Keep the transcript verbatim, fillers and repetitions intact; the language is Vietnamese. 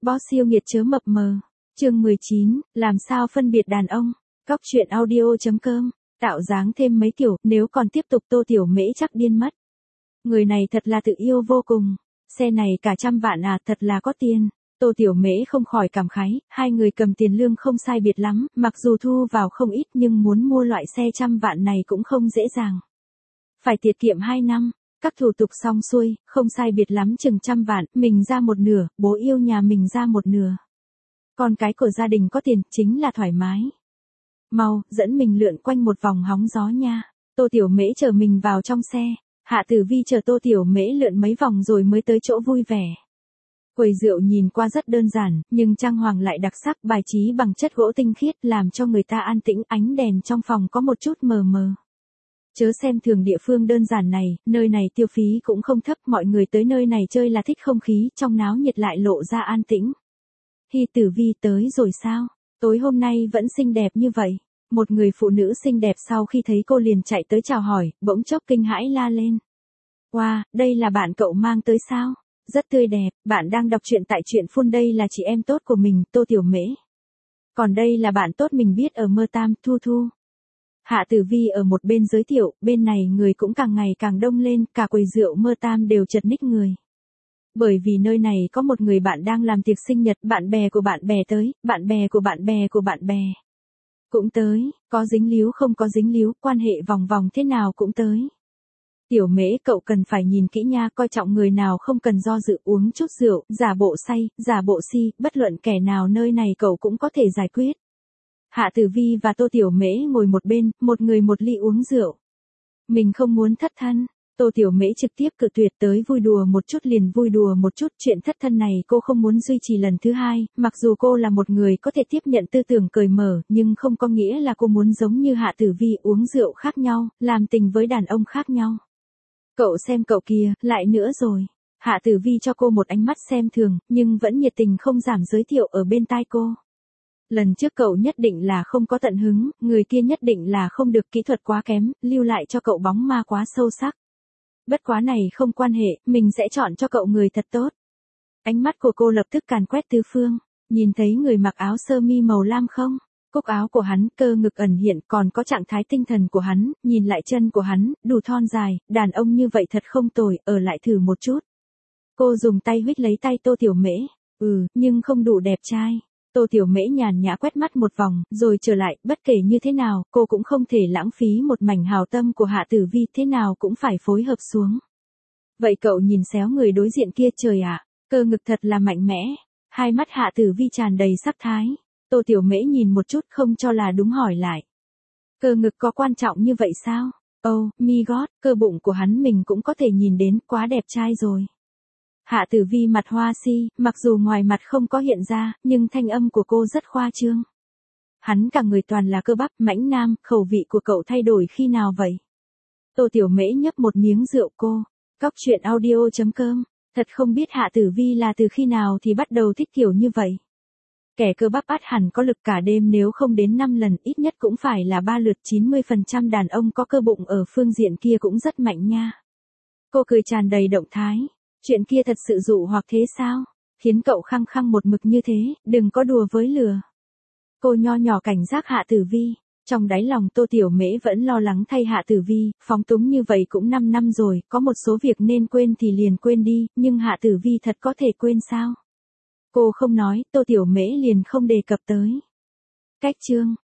Boss yêu nghiệt chớ mập mờ. Chương mười chín, làm sao phân biệt đàn ông. Góc truyện audio.com, tạo dáng thêm mấy tiểu, nếu còn tiếp tục Tô Tiểu Mễ chắc điên mất. Người này thật là tự yêu vô cùng. Xe này cả trăm vạn à, thật là có tiền. Tô Tiểu Mễ không khỏi cảm khái, hai người cầm tiền lương không sai biệt lắm, mặc dù thu vào không ít nhưng muốn mua loại xe trăm vạn này cũng không dễ dàng. Phải tiết kiệm hai năm, các thủ tục xong xuôi, không sai biệt lắm chừng trăm vạn, mình ra một nửa, bố yêu nhà mình ra một nửa. Con cái của gia đình có tiền, chính là thoải mái. Mau, dẫn mình lượn quanh một vòng hóng gió nha. Tô Tiểu Mễ chờ mình vào trong xe, Hạ Tử Vi chờ Tô Tiểu Mễ lượn mấy vòng rồi mới tới chỗ vui vẻ. Quầy rượu nhìn qua rất đơn giản, nhưng trang hoàng lại đặc sắc, bài trí bằng chất gỗ tinh khiết làm cho người ta an tĩnh, ánh đèn trong phòng có một chút mờ mờ. Chớ xem thường địa phương đơn giản này, nơi này tiêu phí cũng không thấp, mọi người tới nơi này chơi là thích không khí, trong náo nhiệt lại lộ ra an tĩnh. Hi Tử Vi tới rồi sao? Tối hôm nay vẫn xinh đẹp như vậy. Một người phụ nữ xinh đẹp sau khi thấy cô liền chạy tới chào hỏi, bỗng chốc kinh hãi la lên. Wow, đây là bạn cậu mang tới sao? Rất tươi đẹp, bạn đang đọc truyện tại truyện phun, đây là chị em tốt của mình, Tô Tiểu Mễ. Còn đây là bạn tốt mình biết ở Mơ Tam, Thu Thu. Hạ Tử Vi ở một bên giới thiệu, bên này người cũng càng ngày càng đông lên, cả quầy rượu Mơ Tam đều chật ních người. Bởi vì nơi này có một người bạn đang làm tiệc sinh nhật, bạn bè của bạn bè tới, bạn bè của bạn bè của bạn bè cũng tới, có dính líu không có dính líu, quan hệ vòng vòng thế nào cũng tới. Tiểu Mễ, cậu cần phải nhìn kỹ nha, coi trọng người nào không cần do dự, uống chút rượu, giả bộ say, giả bộ si, bất luận kẻ nào nơi này cậu cũng có thể giải quyết. Hạ Tử Vi và Tô Tiểu Mễ ngồi một bên, một người một ly uống rượu. Mình không muốn thất thân. Tô Tiểu Mễ trực tiếp cự tuyệt, tới vui đùa một chút liền vui đùa một chút, chuyện thất thân này cô không muốn duy trì lần thứ hai, mặc dù cô là một người có thể tiếp nhận tư tưởng cởi mở, nhưng không có nghĩa là cô muốn giống như Hạ Tử Vi uống rượu khác nhau, làm tình với đàn ông khác nhau. Cậu xem cậu kia, lại nữa rồi. Hạ Tử Vi cho cô một ánh mắt xem thường, nhưng vẫn nhiệt tình không giảm giới thiệu ở bên tai cô. Lần trước cậu nhất định là không có tận hứng, người kia nhất định là không được kỹ thuật quá kém, lưu lại cho cậu bóng ma quá sâu sắc. Bất quá này không quan hệ, mình sẽ chọn cho cậu người thật tốt. Ánh mắt của cô lập tức càn quét tứ phương, nhìn thấy người mặc áo sơ mi màu lam không? Cúc áo của hắn, cơ ngực ẩn hiện, còn có trạng thái tinh thần của hắn, nhìn lại chân của hắn, đủ thon dài, đàn ông như vậy thật không tồi, ở lại thử một chút. Cô dùng tay huých lấy tay Tô Tiểu Mễ, ừ, nhưng không đủ đẹp trai. Tô Tiểu Mễ nhàn nhã quét mắt một vòng, rồi trở lại, bất kể như thế nào, cô cũng không thể lãng phí một mảnh hào tâm của Hạ Tử Vi, thế nào cũng phải phối hợp xuống. Vậy cậu nhìn xéo người đối diện kia, trời ạ, cơ ngực thật là mạnh mẽ. Hai mắt Hạ Tử Vi tràn đầy sắc thái. Tô Tiểu Mễ nhìn một chút không cho là đúng hỏi lại. Cơ ngực có quan trọng như vậy sao? Oh, my god, cơ bụng của hắn mình cũng có thể nhìn đến, quá đẹp trai rồi. Hạ Tử Vi mặt hoa si, mặc dù ngoài mặt không có hiện ra, nhưng thanh âm của cô rất khoa trương. Hắn cả người toàn là cơ bắp, mãnh nam, khẩu vị của cậu thay đổi khi nào vậy? Tô Tiểu Mễ nhấp một miếng rượu cô. Góc truyện audio.com, thật không biết Hạ Tử Vi là từ khi nào thì bắt đầu thích kiểu như vậy. Kẻ cơ bắp ắt hẳn có lực cả đêm, nếu không đến năm lần, ít nhất cũng phải là ba lượt, chín mươi phần trăm đàn ông có cơ bụng ở phương diện kia cũng rất mạnh nha. Cô cười tràn đầy động thái. Chuyện kia thật sự dụ hoặc thế sao? Khiến cậu khăng khăng một mực như thế, đừng có đùa với lửa. Cô nho nhỏ cảnh giác Hạ Tử Vi. Trong đáy lòng Tô Tiểu Mễ vẫn lo lắng thay Hạ Tử Vi, phóng túng như vậy cũng năm năm rồi, có một số việc nên quên thì liền quên đi, nhưng Hạ Tử Vi thật có thể quên sao? Cô không nói, Tô Tiểu Mễ liền không đề cập tới. Cách chương.